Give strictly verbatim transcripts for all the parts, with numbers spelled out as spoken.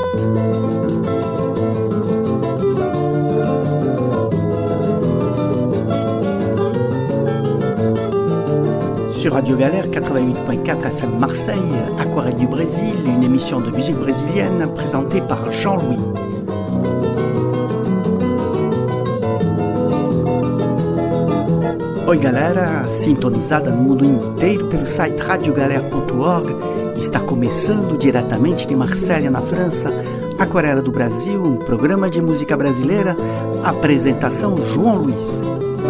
Sur Radio Galère quatre-vingt-huit virgule quatre F M Marseille, Aquarelle du Brésil, une émission de musique brésilienne présentée par Jean-Louis. Oi galera, sintonizada no mundo inteiro pelo site radio galera ponto org, está começando diretamente de Marselha, na França, Aquarela do Brasil, um programa de música brasileira, apresentação João Luiz.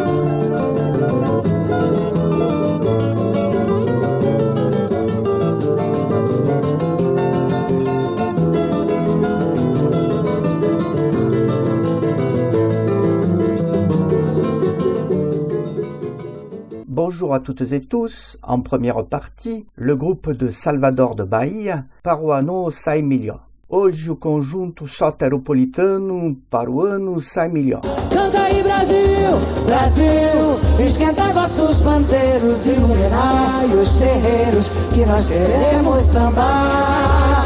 Bonjour à toutes et tous. En première partie, le groupe de Salvador de Bahia, Paruano Sai Melhor. Hoje o conjunto soteropolitano Paruano Sai Melhor. Canta aí Brasil, Brasil, esquenta vossos pandeiros, iluminai os terreiros que nós queremos sambar.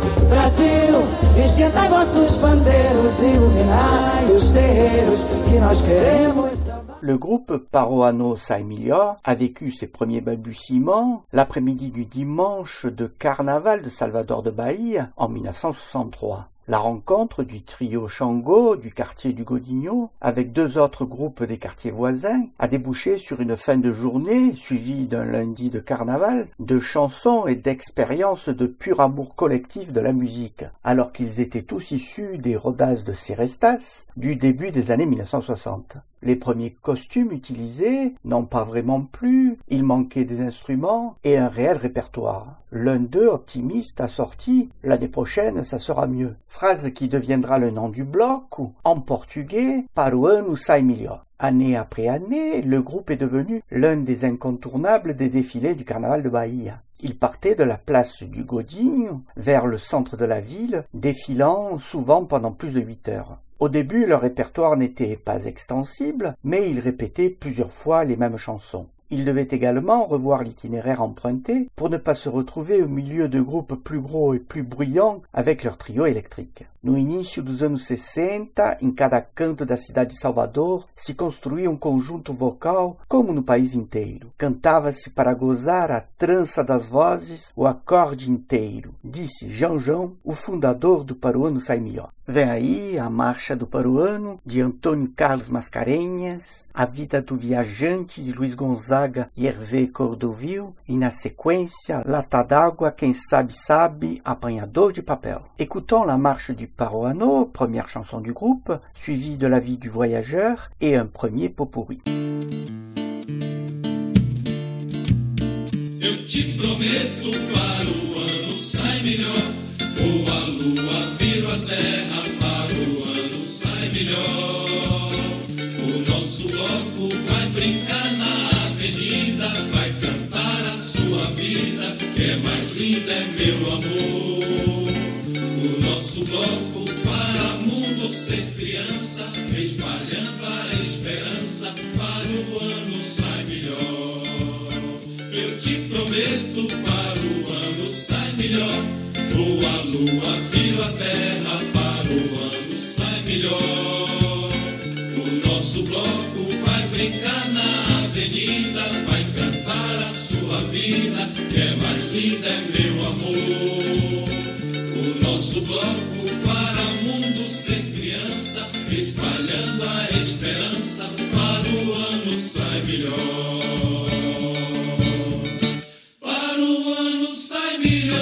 Brasil, esquenta vossos pandeiros, iluminai os terreiros que nós queremos sambar. Le groupe Paruano Sai Melhor a vécu ses premiers balbutiements l'après-midi du dimanche de carnaval de Salvador de Bahia en dix-neuf cent soixante-trois. La rencontre du trio Xangô du quartier du Godinho avec deux autres groupes des quartiers voisins a débouché sur une fin de journée suivie d'un lundi de carnaval, de chansons et d'expériences de pur amour collectif de la musique, alors qu'ils étaient tous issus des rodas de Serestas du début des années dix-neuf cent soixante. Les premiers costumes utilisés n'ont pas vraiment plu, il manquait des instruments et un réel répertoire. L'un d'eux, optimiste, a sorti « L'année prochaine, ça sera mieux », phrase qui deviendra le nom du bloc ou, en portugais, « Paruano Sai Melhor ». Année après année, le groupe est devenu l'un des incontournables des défilés du carnaval de Bahia. Il partait de la place du Godinho vers le centre de la ville, défilant souvent pendant plus de huit heures. Au début, leur répertoire n'était pas extensible, mais ils répétaient plusieurs fois les mêmes chansons. Ils devaient également revoir l'itinéraire emprunté pour ne pas se retrouver au milieu de groupes plus gros et plus bruyants avec leur trio électrique. No início dos anos sessenta, em cada canto da cidade de Salvador, se construía um conjunto vocal como no país inteiro. Cantava-se para gozar a trança das vozes, o acorde inteiro, disse João João, o fundador do Paruano Sai Melhor. Vem aí a Marcha do Paruano, de Antônio Carlos Mascarenhas, A Vida do Viajante, de Luiz Gonzaga e Hervé Cordovil, e na sequência, Lata d'Água, Quem Sabe Sabe, Apanhador de Papel. Écoutons la marche du Paruano, première chanson du groupe, suivie de La Vie du Voyageur et un premier pot-pourri. Eu te prometo, Paruano sai melhor. Vou à lua, viro a terra, Paruano sai melhor. O nosso bloco vai brincar na avenida, vai cantar a sua vida, que é mais linda, é meu amor. O nosso bloco fará mundo ser criança, espalhando a esperança, Paruano sai melhor. Eu te prometo, Paruano sai melhor. Vou à lua, viro a terra, Paruano sai melhor. O nosso bloco vai brincar na avenida, vai cantar a sua vida, que é mais linda, é meu amor. O nosso bloco fará mundo ser criança, espalhando a esperança, Paruano sai melhor. Paruano sai melhor.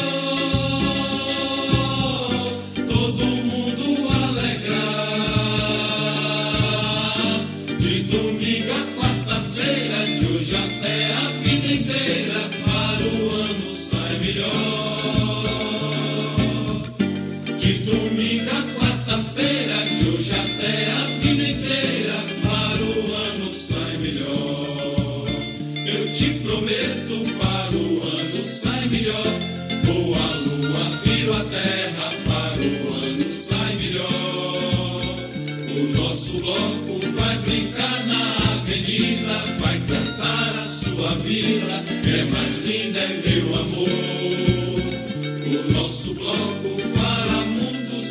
Que é mais linda, é meu amor. O nosso bloco fará mundo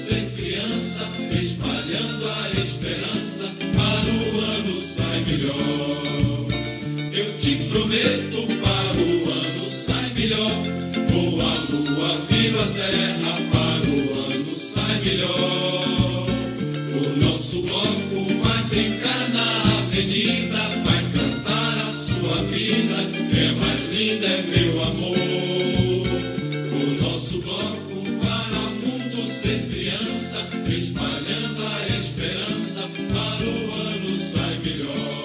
esperança, para o ano sai melhor. Eu te prometo, para o ano sai melhor. Vou a lua, viro a terra, para o ano sai melhor. O nosso bloco vai brincar na avenida, vai cantar a sua vida, é mais linda, é meu amor. O nosso bloco fará o mundo ser criança, espalhando a esperança, para o ano sai melhor.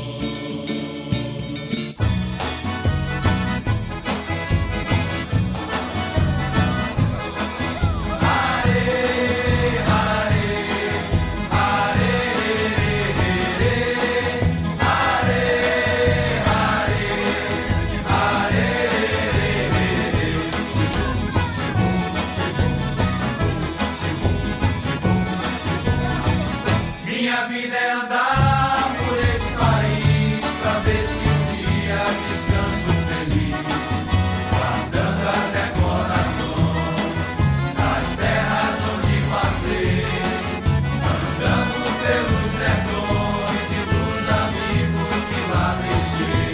Minha vida é andar por esse país, pra ver se um dia descanso feliz, guardando as recordações das terras onde passei, andando pelos sertões e dos amigos que lá deixei.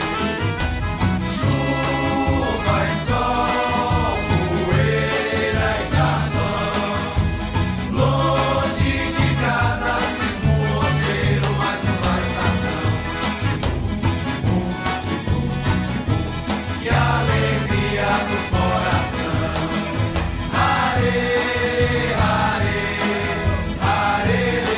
Chuva e sol, poeira e carvão, longe de casa, mais uma estação, tibum, tibum, tibum, e a alegria do coração. Are, are, are,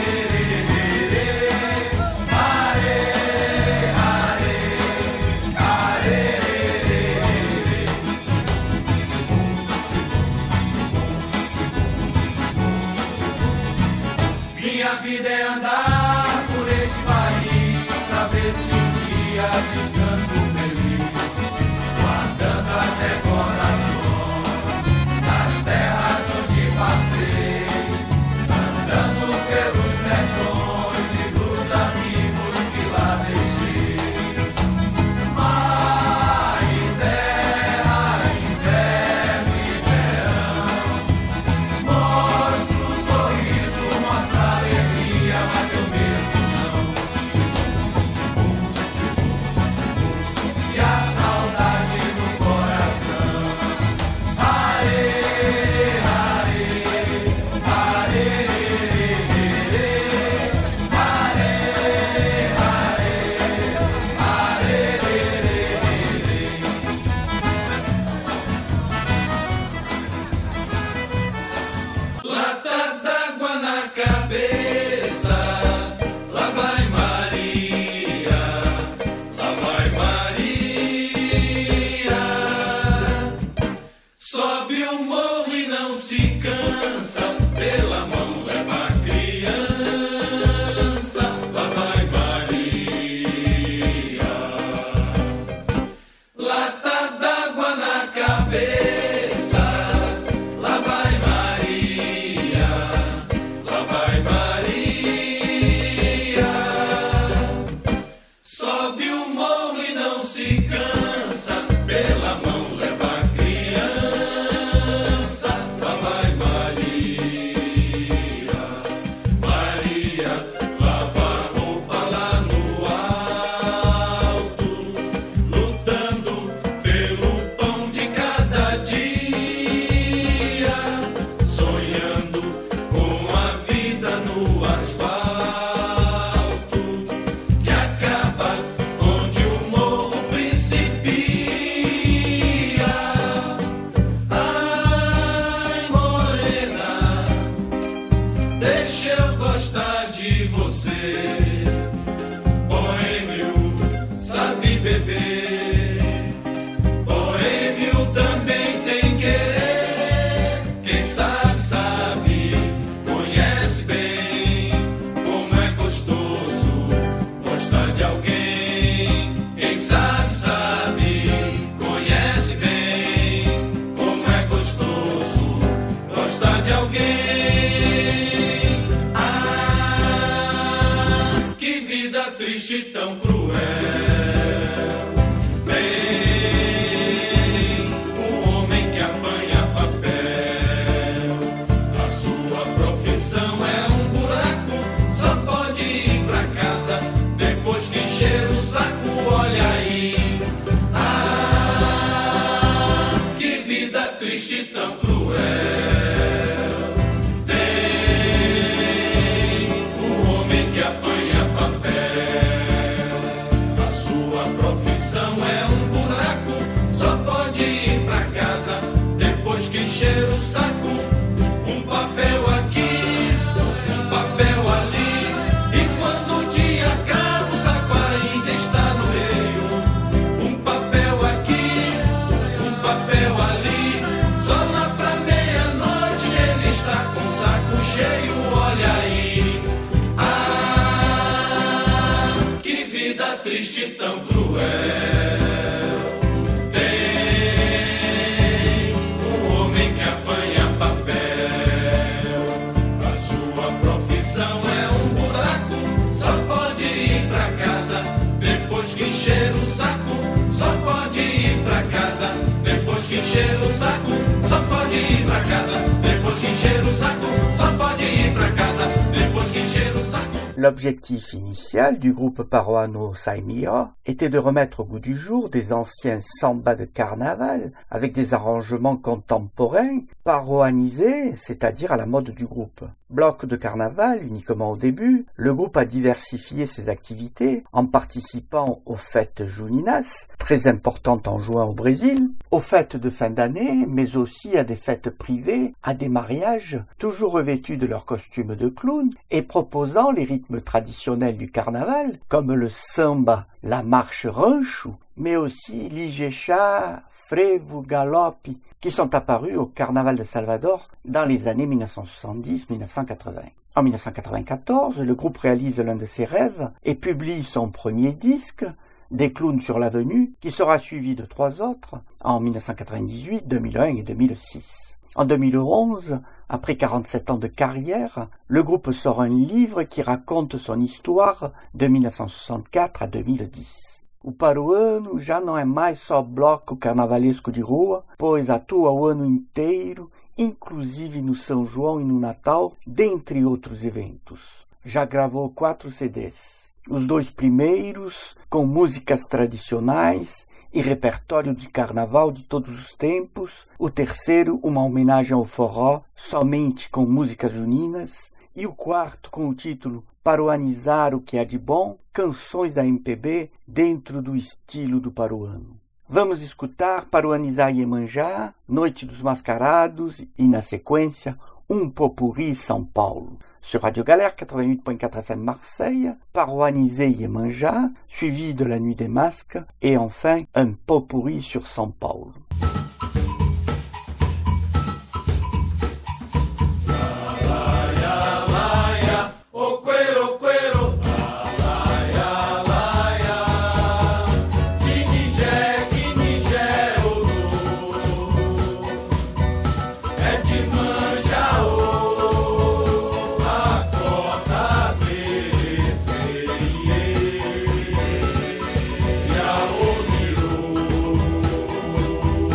minha vida é andar por esse país, pra ver se um dia descanso feliz, guardando as recordações das terras onde passei, andando pelos sertões e dos amigos que lá deixei. Mar e terra, inverno e verão, mostra o sorriso, mostra a alegria, mas eu mesmo não. E a saudade no coração. Are, are, are, Lata d'água na cabeça, lá vai Maria, lá vai Maria. Sobe o morro e não se cansa, pela mão leva a criança, lá vai Maria. Lata d'água na cabeça, lá vai Maria, lá vai Maria. Sobe o morro e não se cansa, pela mão leva a criança, lá vai Maria. Maria lava a roupa lá no alto, lutando pelo pão de cada dia, sonhando com a vida no asfalto, que acaba onde o morro principia. Ai, morena, deixa eu gostar de você. Boêmio sabe beber, boêmio também tem querer. Quem sabe, sabe, conhece bem como é gostoso gostar de alguém. Quem sabe, sabe, conhece bem como é gostoso gostar de alguém. Ah, que vida triste, tão cruel. Tem um homem que apanha papel, a sua profissão é um buraco, só pode encher o saco, só pode ir pra casa. Depois que encher o saco, só pode ir pra casa. Depois que encher o saco, só pode ir pra casa. Depois que encher o saco. L'objectif initial du groupe Paroano Saimio était de remettre au goût du jour des anciens sambas de carnaval avec des arrangements contemporains paroanisés, c'est-à-dire à la mode du groupe. Bloc de carnaval uniquement au début, le groupe a diversifié ses activités en participant aux fêtes juninas, très importantes en juin au Brésil, aux fêtes de fin d'année, mais aussi à des fêtes privées, à des mariages, toujours revêtus de leurs costumes de clown et proposant les rythmes traditionnels du carnaval, comme le samba, la marche rancho, mais aussi l'Igecha, frevo, galope, qui sont apparus au Carnaval de Salvador dans les années mille neuf cent soixante-dix à mille neuf cent quatre-vingts. En mille neuf cent quatre-vingt-quatorze, le groupe réalise l'un de ses rêves et publie son premier disque, Des clowns sur l'avenue, qui sera suivi de trois autres en mille neuf cent quatre-vingt-dix-huit, deux mille un et deux mille six. En deux mille onze, après quarante-sept ans de carrière, le groupe sort un livre qui raconte son histoire de mille neuf cent soixante-quatre à deux mille dix. O Paroano já não é mais só bloco carnavalesco de rua, pois atua o ano inteiro, inclusive no São João e no Natal, dentre outros eventos. Já gravou quatro C Ds. Os dois primeiros com músicas tradicionais e repertório de carnaval de todos os tempos, o terceiro uma homenagem ao forró, somente com músicas juninas, e o quarto com o título Paroanizar o que há de bom, canções da M P B dentro do estilo do Paroano. Vamos escutar Paroanizar Iemanjá, Noite dos Mascarados e, na sequência, Um Popurri São Paulo. Sur Radio Galère quatre-vingt-huit point quatre F M Marseille, Paroaniser Iemanjá, suivi de La Nuit des Masques, et enfin un Popurri sur São Paulo. Oh,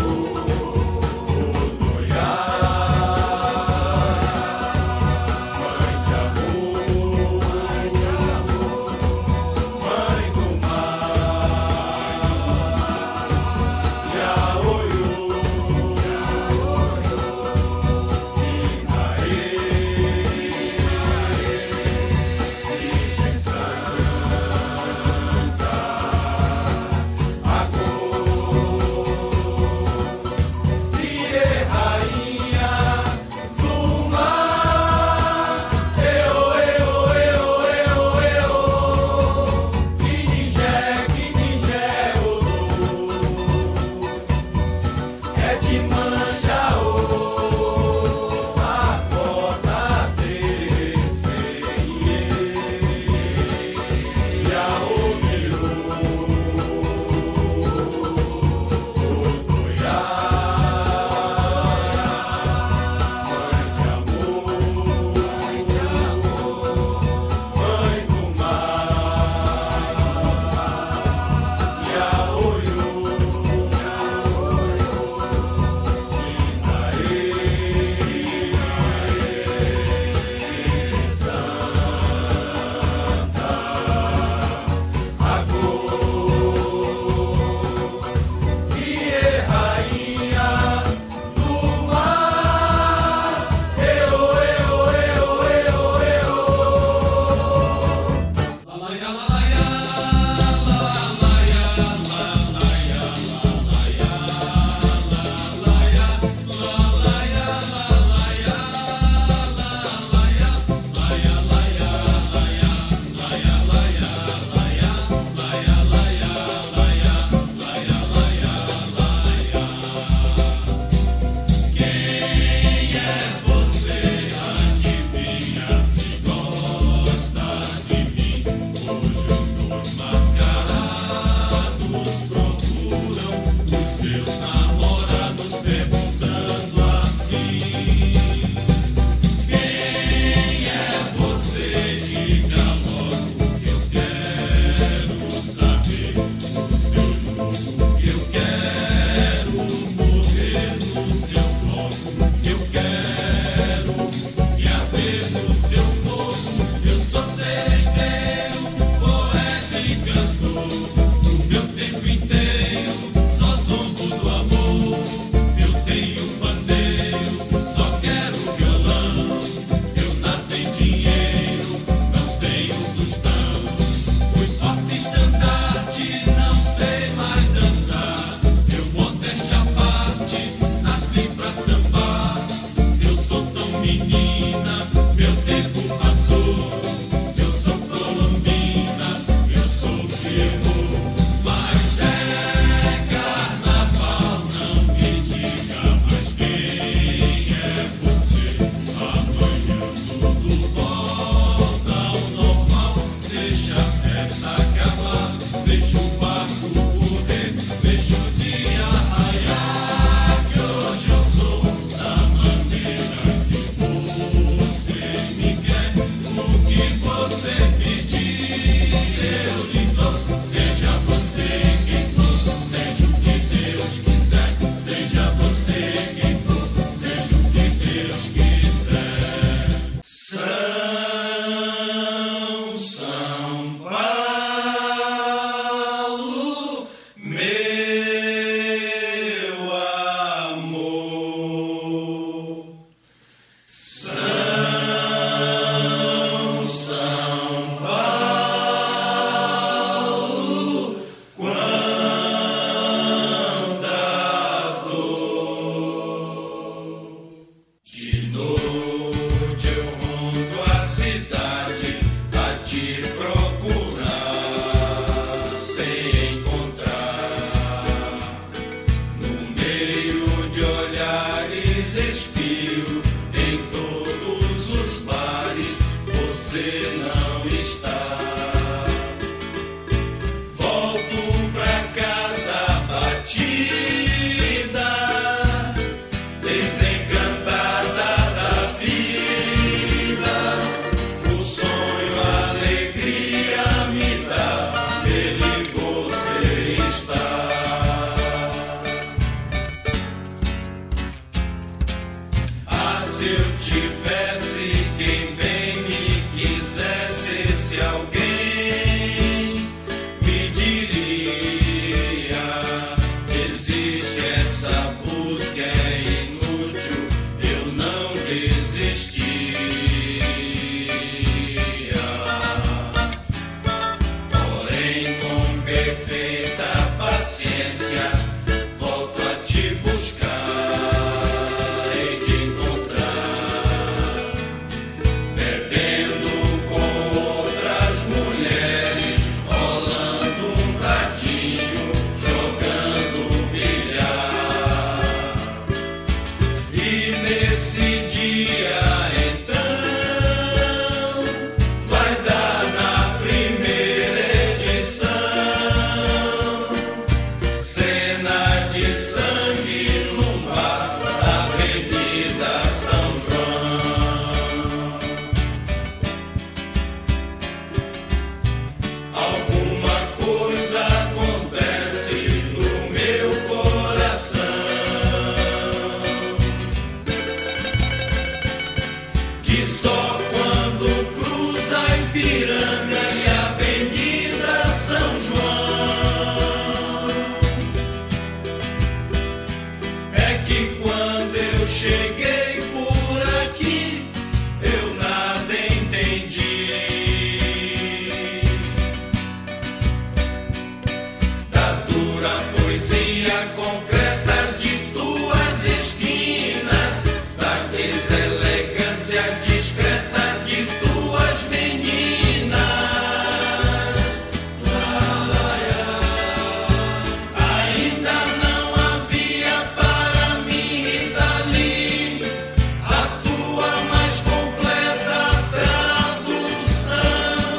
nossos bares você não está. Volto pra casa batida, desencantada da vida. O sonho, a alegria me dá, nele você está. Se eu tivesse quem bem me quisesse, se alguém me diria: existe essa busca, é inútil, eu não desistia. Porém, com perfeita paciência, volto a te buscar. Esse dia então vai dar na primeira edição, cena de sangue no bar da Avenida São João. Alguma coisa acontece no meu coração, que só quando cruza Ipiranga e Avenida São João é que quando eu cheguei por aqui eu nada entendi da dura poesia concreta de tuas esquinas, da deselegância discreta de tuas meninas. Ainda não havia para mim dali a tua mais completa tradução.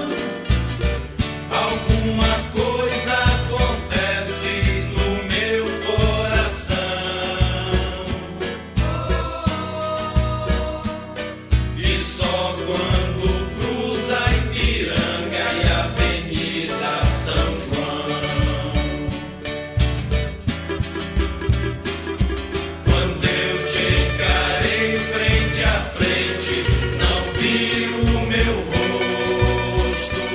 Alguma coisa acontece no meu coração, que só quando cruza Ipiranga e Avenida São João, quando eu te encarei frente a frente, não vi o meu rosto.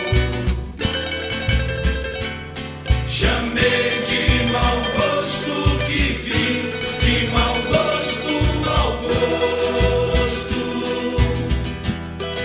Chamei de mau gosto que vi, de mau gosto, mau gosto.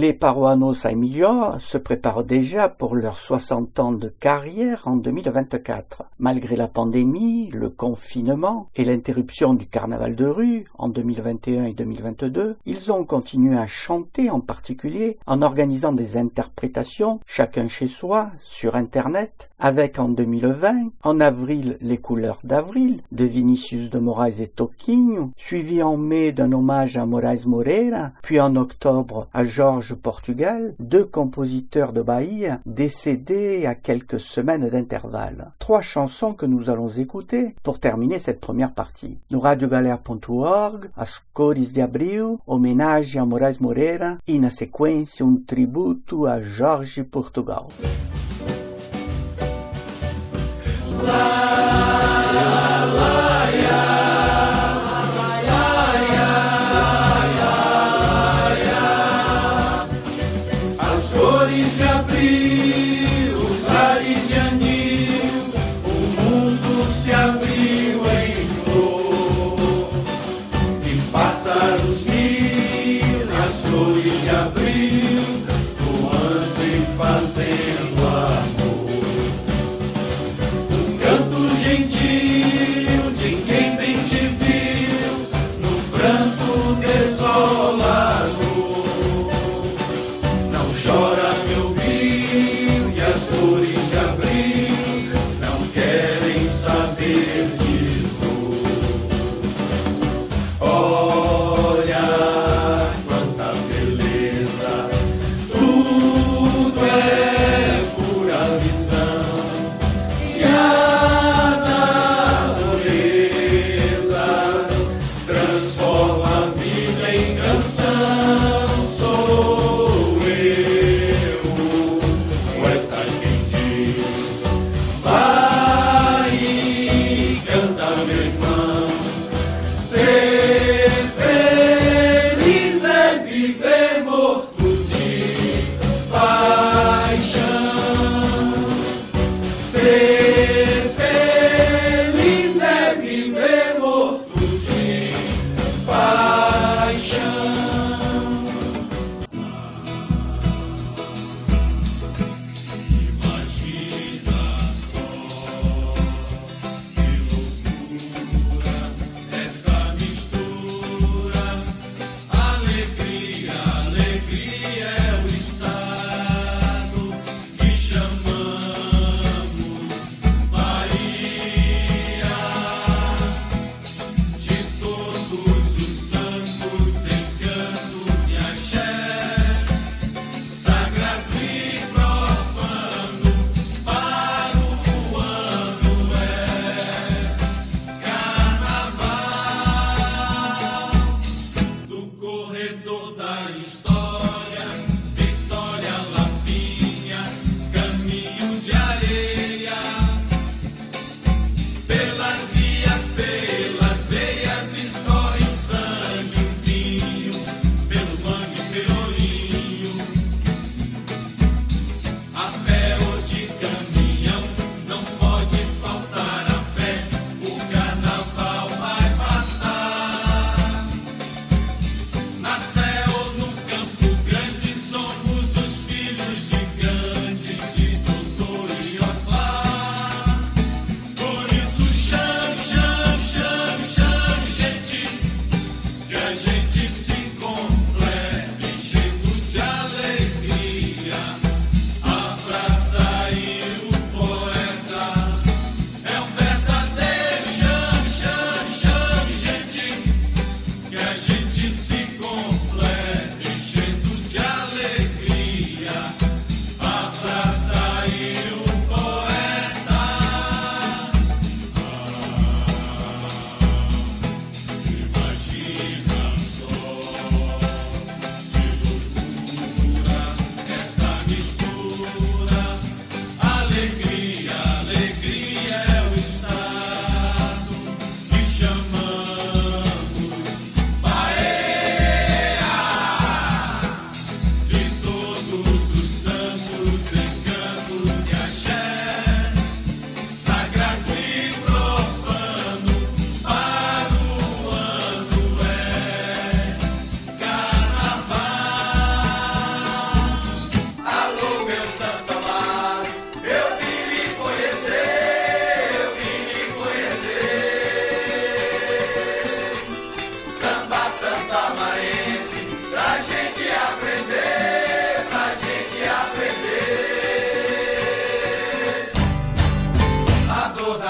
Les Paruanos Aimilio se préparent déjà pour leurs soixante ans de carrière en deux mille vingt-quatre. Malgré la pandémie, le confinement et l'interruption du carnaval de rue en deux mille vingt et un et deux mille vingt-deux, ils ont continué à chanter, en particulier en organisant des interprétations, chacun chez soi, sur Internet, avec en deux mille vingt, en avril, Les couleurs d'avril de Vinicius de Moraes et Toquinho, suivi en mai d'un hommage à Moraes Moreira, puis en octobre à Jorge Portugal, deux compositeurs de Bahia décédés à quelques semaines d'intervalle. Trois chansons que nous allons écouter pour terminer cette première partie. No radio galera ponto org, As Cores de Abril, homenagem a Moraes Moreira e na sequência um tributo a Jorge Portugal. As cores de abril, os ares de anil, o mundo se abriu em flor, e pássaros mil, as flores de abril, voando e fazendo a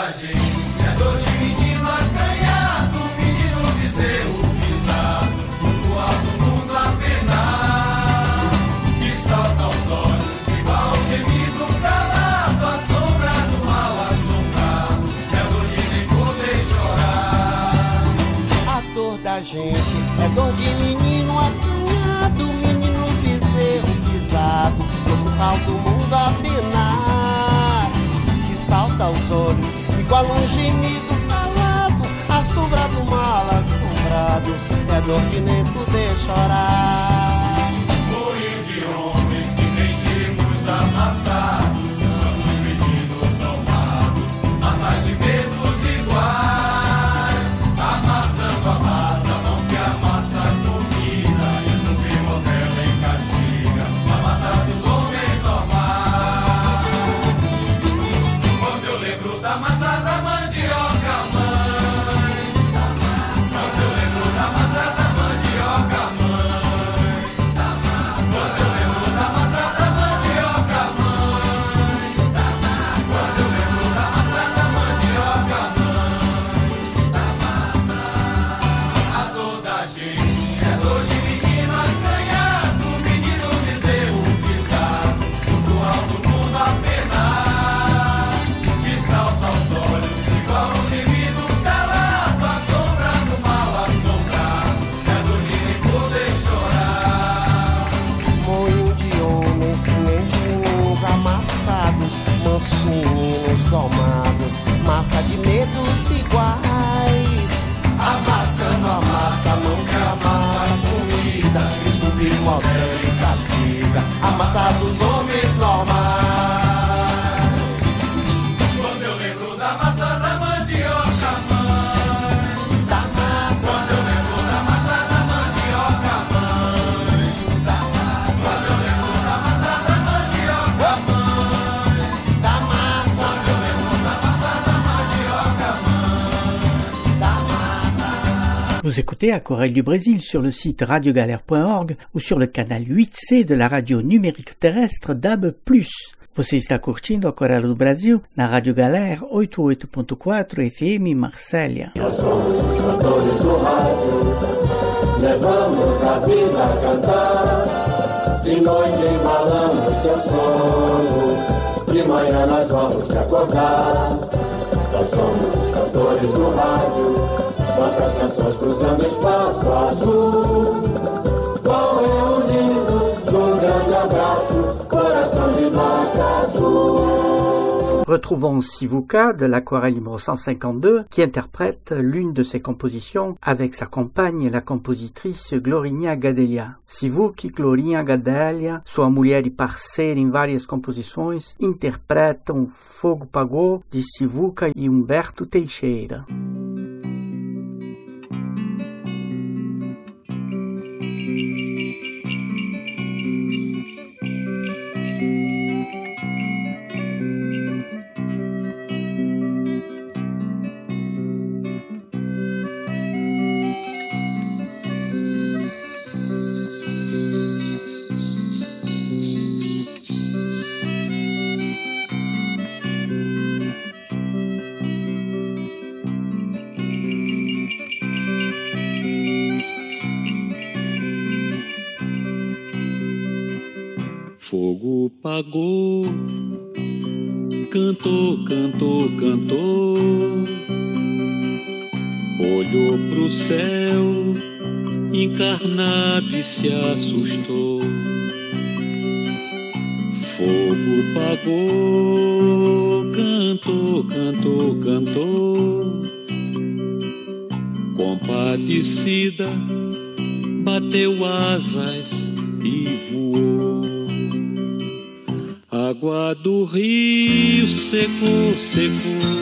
da gente. É dor de menino acanhado, menino bezerro pisado, no alto mundo a penar, que salta aos olhos igual ao gemido calado, a sombra do mal assombrado. É dor de nem poder chorar. A dor da gente é dor de menino acanhado, menino bezerro pisado, no curral do mundo a penar, que salta aos olhos igual um gemido calado, a sombra do mal assombrado. É dor de nem poder chorar. Moinho de homens que nem timos amassados, nossos meninos domados, massa de medos iguais, amassando a massa, não que amassa a comida, isso que modela em castiga, a massa dos homens normais. Quando eu lembro da massa da mandioca, mãe, quando eu lembro da massa da mandioca, mãe, quando eu lembro da massa da mandioca, mãe, quando eu lembro da massa da mandioca, mãe, a dor da gente é dor de menino acanhado, menino bezerro pisado, do alto mundo a penar, que salta aos olhos igual um gemido calado, a sombra do mal assombrado. É dor de nem poder chorar. Moinho de homens que nem meninos amassados, mansos meninos domados, massa de medos iguais, amassando a massa, não que amassa a comida, esculpe, modela e castiga, a massa dos homens normais. Quando eu lembro da massa da mandioca, mãe, Da massa, quando eu lembro da massa da mandioca, mãe, quando eu lembro da massa da mandioca, mãe, da massa, quando eu lembro da massa da mandioca, mãe. da massa. Vous écoutez Aquarelle du Brésil sur le site radiogalère point org ou sur le canal huit C de la radio numérique terrestre D A B plus. Você está curtindo Aquarelle do Brasil na Rádio Galère oitenta e oito ponto quatro F M Marsella. Nós somos os cantores do rádio, levamos a vida a cantar. De noite embalamos teu sono, de manhã nós vamos te acordar. Nós somos os cantores do rádio, nossas canções cruzando espaço azul, vão reunindo num grande abraço, coração de nota azul. Retrouvons Sivuca de l'Aquarelle numéro cent cinquante-deux qui interprète l'une de ses compositions avec sa compagne, la compositrice Glorinha Gadelha. Sivuca e Glorinha Gadelha, sua mulher e parceira em várias composições, interpretam Fogo Pagou de Sivuca e Humberto Teixeira. Fogo pagou, cantou, cantou, cantou, olhou pro céu, encarnado e se assustou. Fogo pagou, cantou, cantou, cantou, compadecida, bateu asas e voou. Água do rio secou, secou,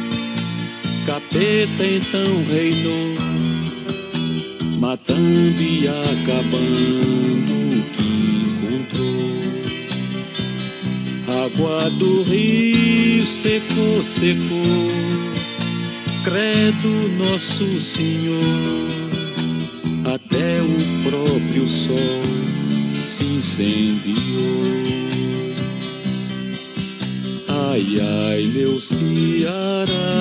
capeta então reinou, matando e acabando o que encontrou. Água do rio secou, secou, credo Nosso Senhor, até o próprio sol se incendiou. Ai, ai, meu Ceará,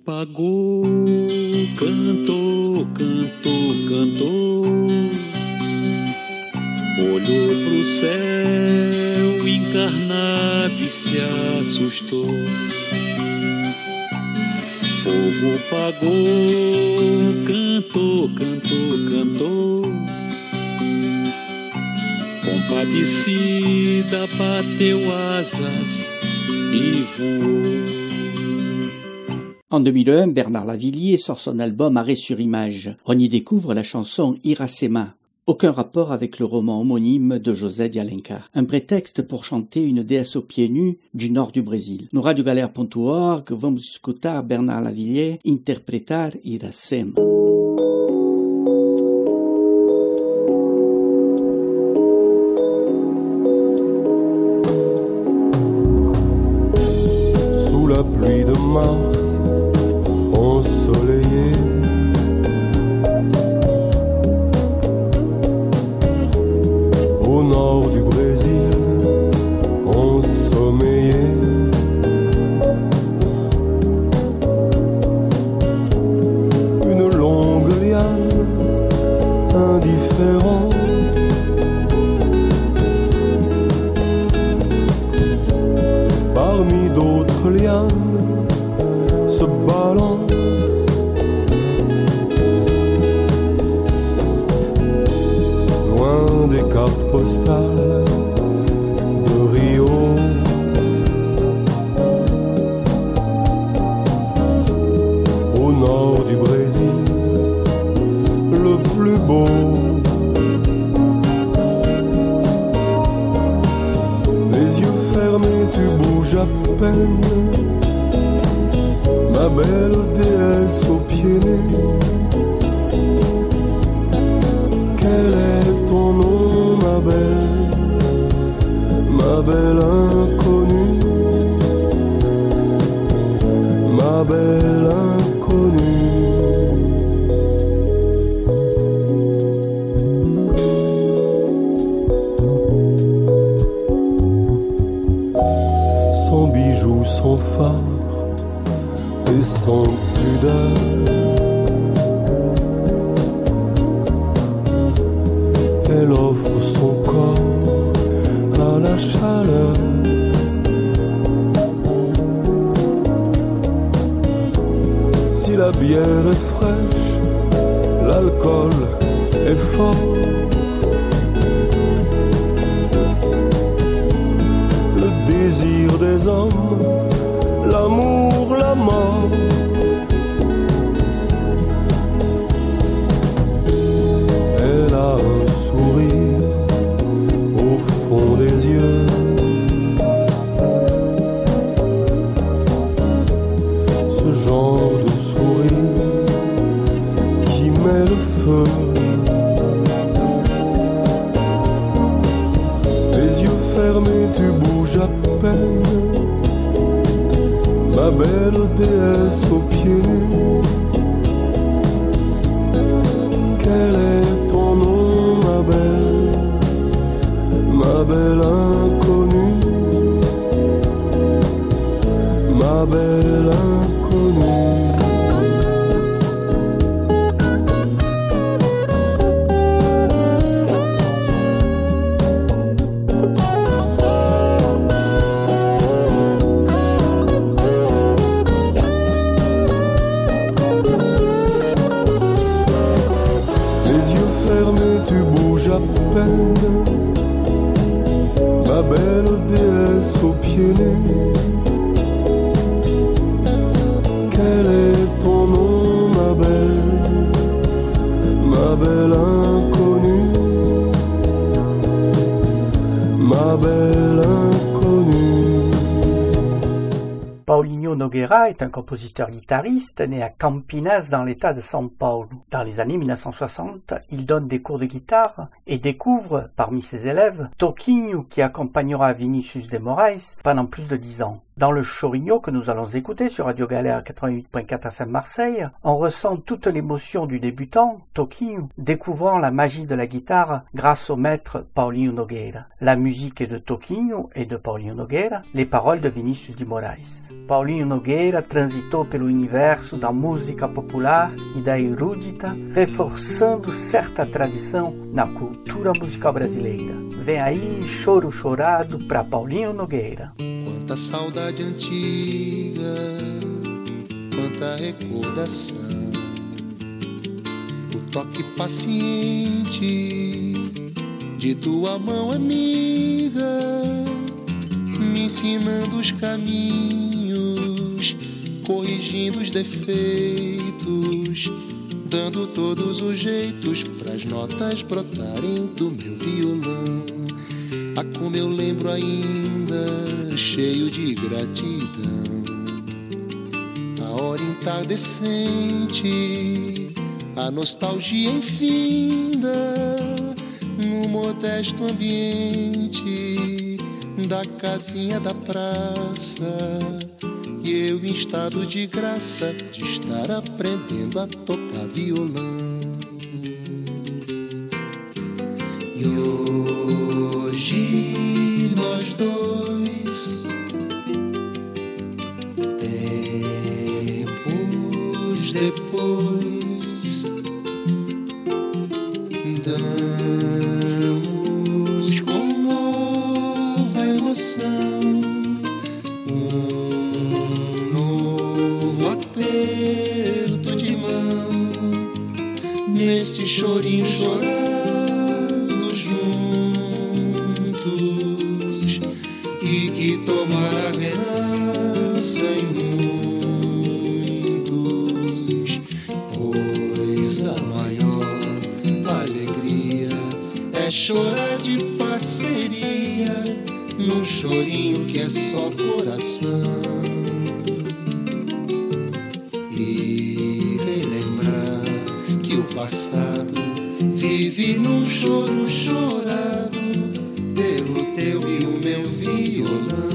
pagou, cantou, cantou, cantou, olhou pro céu encarnado e se assustou. Fogo pagou, cantou, cantou, cantou, compadecida bateu asas et voou. En deux mille un, Bernard Lavilliers sort son album Arrêt sur image. On y découvre la chanson Iracema. Aucun rapport avec le roman homonyme de José de Alencar. Un prétexte pour chanter une déesse aux pieds nus du nord du Brésil. No radio galera ponto org vamos escutar Bernard Lavilliers interpretar Iracema. Sous la pluie de mars ensoleillée, au nord du Brésil, ensommeillé, une longue liane indifférente parmi d'autres lianes se balance. Loin des cartes postales de Rio, au nord du Brésil, le plus beau. Les yeux fermés, tu bouges à peine, ma belle déesse aux pieds nus. Quel est ton nom, ma belle, ma belle inconnue, ma belle inconnue. Sans bijoux, sans phare et sans pudeur, elle offre son corps à la chaleur. Si la bière est fraîche, l'alcool est fort. Le désir des hommes, l'amour, la mort. Elle a un sourire au fond des yeux, ce genre de sourire qui met le feu. Les yeux fermés, tu bouges à peine, ma belle déesse aux pieds nus. Quel est ton nom, ma belle, ma belle inconnue, ma belle inconnue. Tu bouges à peine, ma belle déesse aux pieds nus. Quel est ton nom, ma belle, ma belle inconnue, ma belle inconnue. Paulinho Nogueira est un compositeur-guitariste né à Campinas dans l'état de São Paulo. Dans les années mille neuf cent soixante, il donne des cours de guitare et découvre, parmi ses élèves, Toquinho qui accompagnera Vinicius de Moraes pendant plus de dix ans. Dans le Chorigno que nous allons écouter sur Radio Galère quatre-vingt-huit point quatre F M Marseille, on ressent toute l'émotion du débutant, Toquinho, découvrant la magie de la guitare grâce au maître Paulinho Nogueira. La musique est de Toquinho et de Paulinho Nogueira, les paroles de Vinícius de Moraes. Paulinho Nogueira transitou pelo universo da música popular e da erudita, reforçando certa tradição na cultura musical brasileira. Vem aí Choro Chorado para Paulinho Nogueira. Quanta saudade antiga, quanta recordação, o toque paciente de tua mão amiga, me ensinando os caminhos, corrigindo os defeitos, dando todos os jeitos pras notas brotarem do meu violão. Ah, como eu lembro ainda, cheio de gratidão, a hora entardecente, a nostalgia infinda, no modesto ambiente da casinha da praça, e eu em estado de graça de estar aprendendo a tocar violão. E hoje nós dois, tempos depois, damos com nova emoção um novo aperto de mão neste chorinho chorado juntos, e que tomar a herança em muitos, pois a maior alegria é chorar de parceria num chorinho que é só coração, e relembrar que o passado vive num choro chorado pelo teu e o meu violão.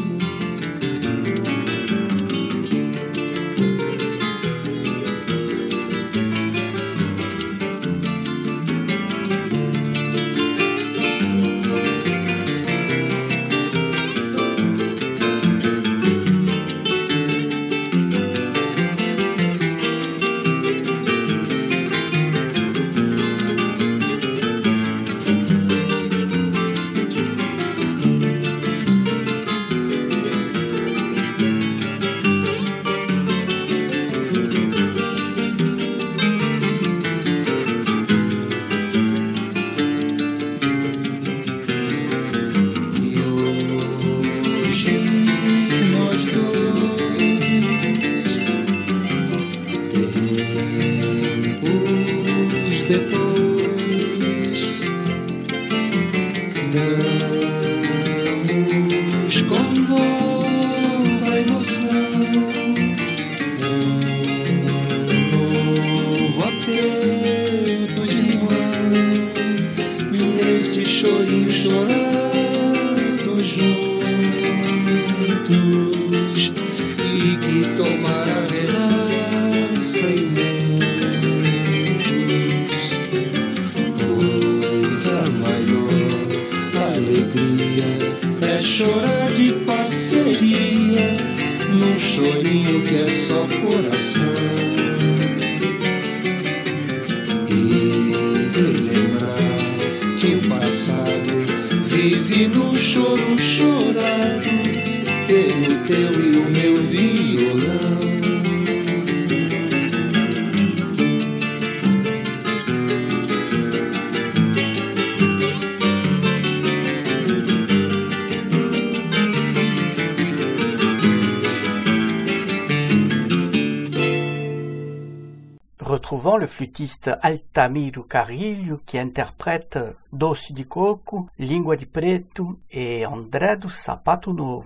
Retrouvons le flûtiste Altamiro Carrilho qui interprète Doce de Coco, Língua de Preto et André do Sapato Novo.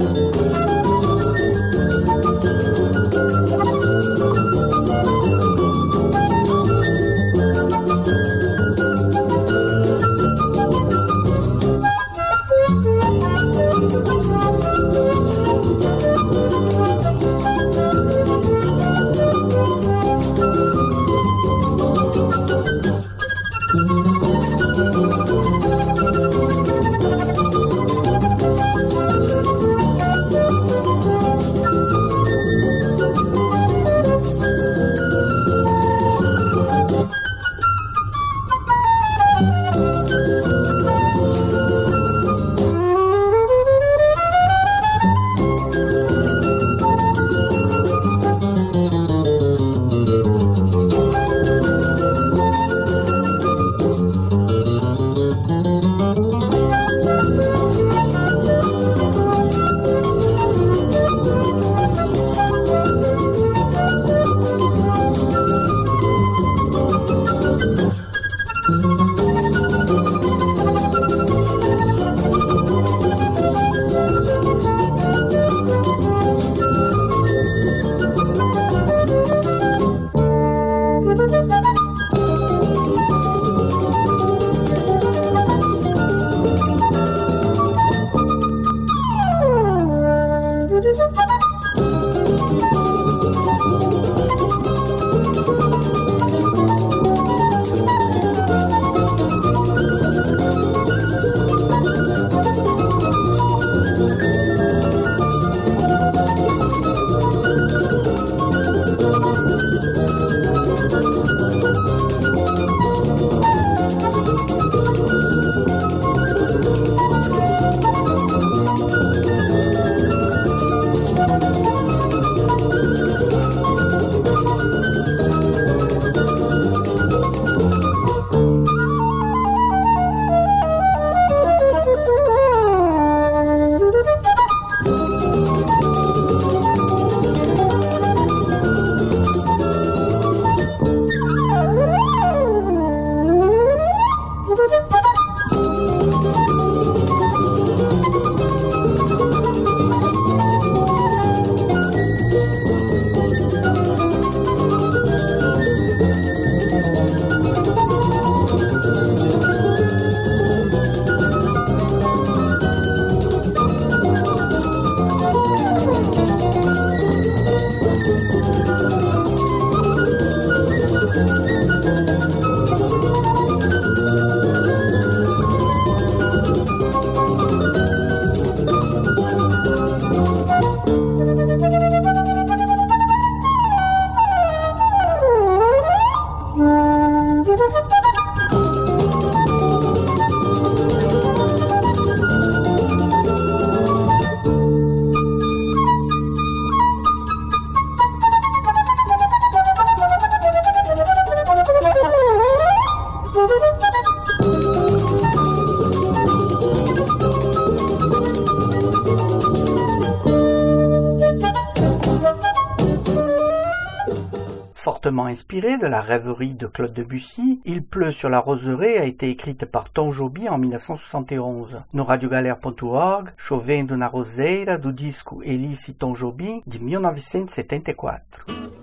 Fortement inspiré de la rêverie de Claude Debussy, Il pleut sur la roseraie a été écrite par Tom Jobim en mille neuf cent soixante et onze. No radiogalera ponto org, Chovendo na Roseira, do disco Elis e Tom Jobim, de mille neuf cent setenta e quatro.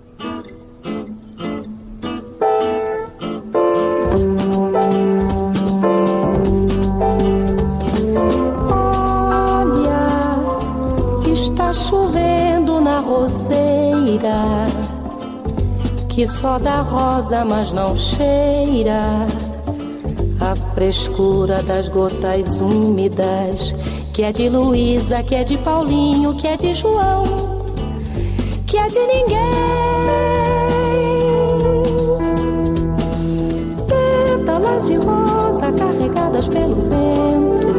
Olha, que está chovendo na roseira, que só dá rosa, mas não cheira a frescura das gotas úmidas, que é de Luísa, que é de Paulinho, que é de João, que é de ninguém. Pétalas de rosa carregadas pelo vento,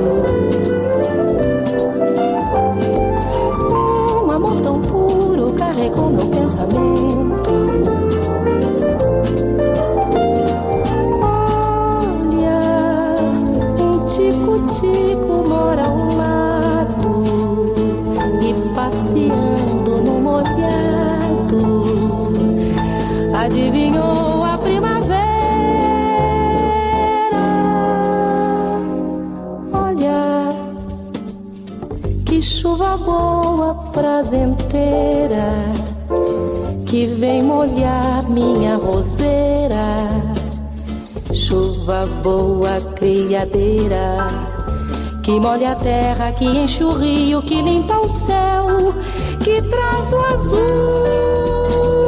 um amor tão puro carregou meu pensamento. Tico mora ao lado e passeando no molhado adivinhou a primavera. Olha que chuva boa boa prazenteira que vem molhar minha roseira. Chuva boa criadeira que molha a terra, que enche o rio, que limpa o céu, que traz o azul.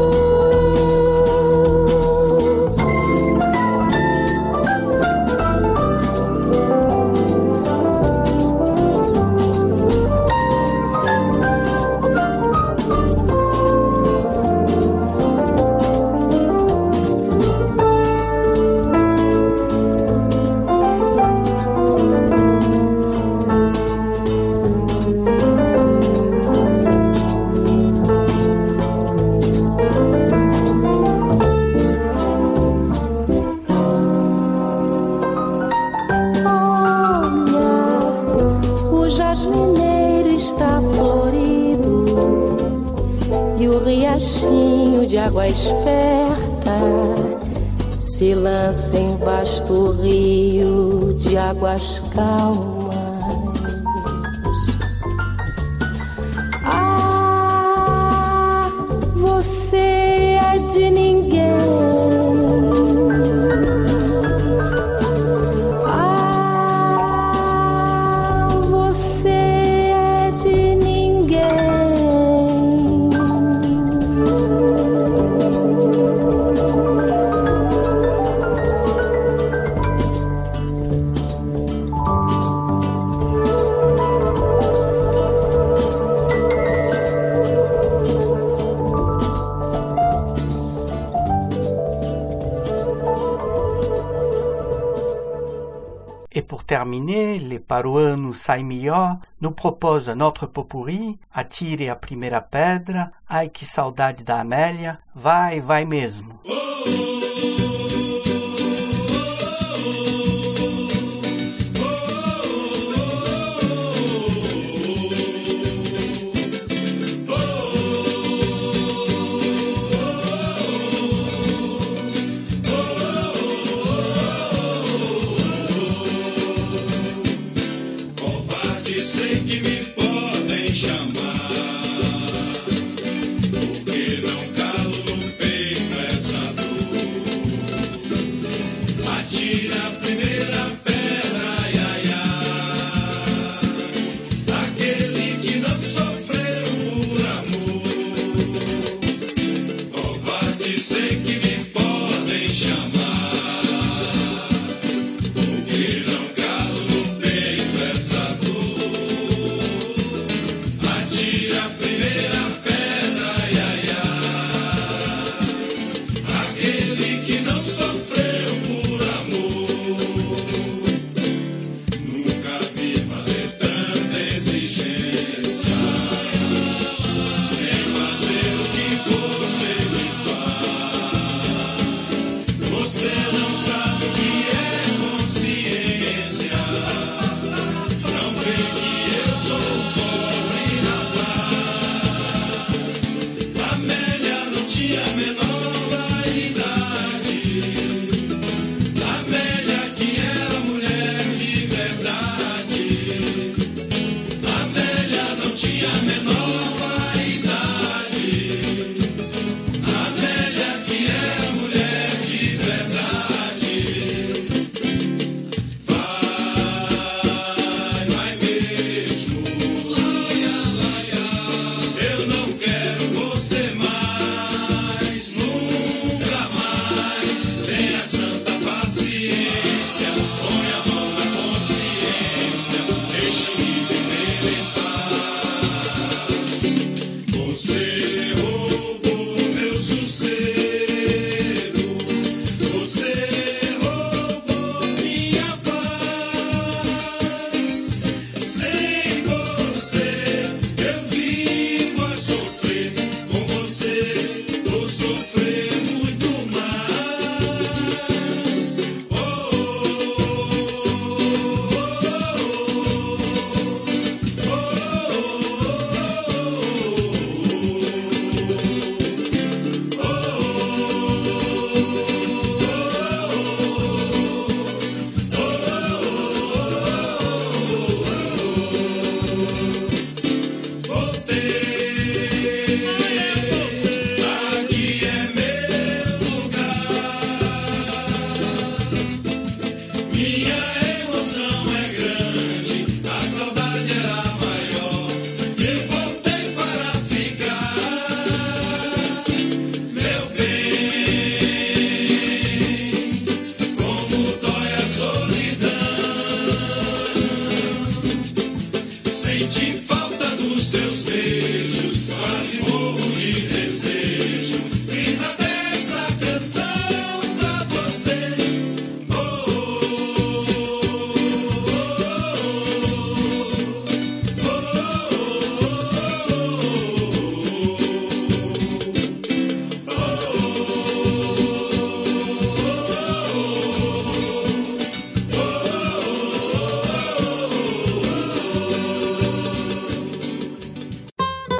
De água esperta se lança em vasto rio de águas calmas. Ah, você é de ninguém. Ah, você é de ninguém. Et pour terminer, les Paruano Saimió nous proposent un autre pot-pourri, Atire a Primeira Pedra, Ai que Saudade da Amélia, Vai, vai mesmo. Sei que me podem chamar, porque não calo no peito essa dor.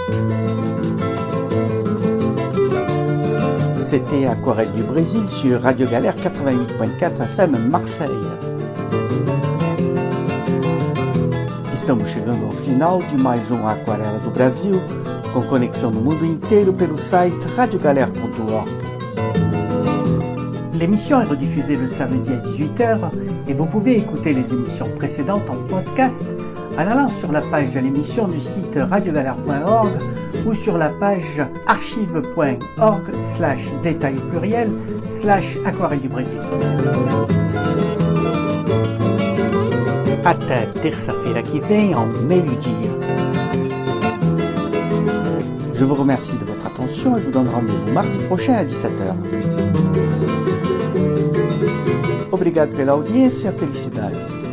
C'était Aquarelle du Brésil sur Radio Galère quatre-vingt-huit point quatre F M Marseille. Estamos chegando ao final de mais um Aquarela do Brasil, com conexão no mundo inteiro pelo site radio galère point org. L'émission est rediffusée le samedi à dix-huit heures et vous pouvez écouter les émissions précédentes en podcast en allant sur la page de l'émission du site radio galère point org ou sur la page archive point org slash détail pluriel slash aquarelle du Brésil. Até terça-feira que vem ao meio-dia. Je vous remercie de votre attention et vous donne rendez-vous mardi prochain à dix-sept heures. Obrigado pela audiência, felicidades.